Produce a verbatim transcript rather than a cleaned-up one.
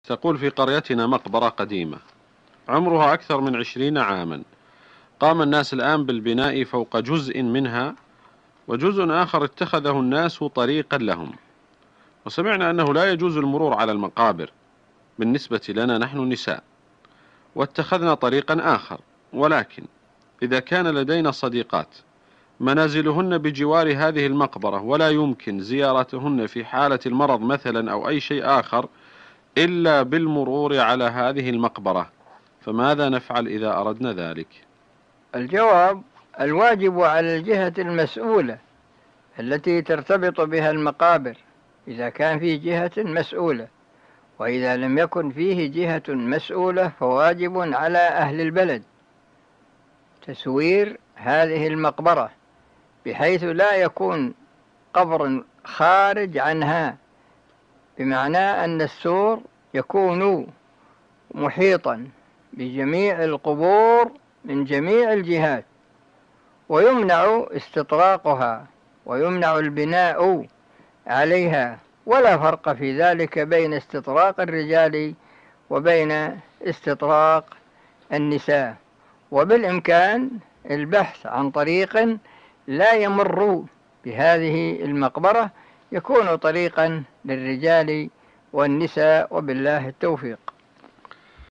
تقول: في قريتنا مقبرة قديمة عمرها أكثر من عشرين عاما. قام الناس الآن بالبناء فوق جزء منها، وجزء آخر اتخذه الناس طريقا لهم. وسمعنا أنه لا يجوز المرور على المقابر بالنسبة لنا نحن النساء، واتخذنا طريقا آخر. ولكن إذا كان لدينا صديقات منازلهن بجوار هذه المقبرة ولا يمكن زيارتهن في حالة المرض مثلا أو أي شيء آخر إلا بالمرور على هذه المقبرة، فماذا نفعل إذا أردنا ذلك؟ الجواب: الواجب على الجهة المسؤولة التي ترتبط بها المقابر إذا كان فيه جهة مسؤولة، وإذا لم يكن فيه جهة مسؤولة فواجب على أهل البلد تسوير هذه المقبرة بحيث لا يكون قبر خارج عنها، بمعنى أن السور يكون محيطا بجميع القبور من جميع الجهات، ويمنع استطراقها ويمنع البناء عليها، ولا فرق في ذلك بين استطراق الرجال وبين استطراق النساء. وبالإمكان البحث عن طريق لا يمر بهذه المقبرة يكون طريقا للرجال والنساء، وبالله التوفيق.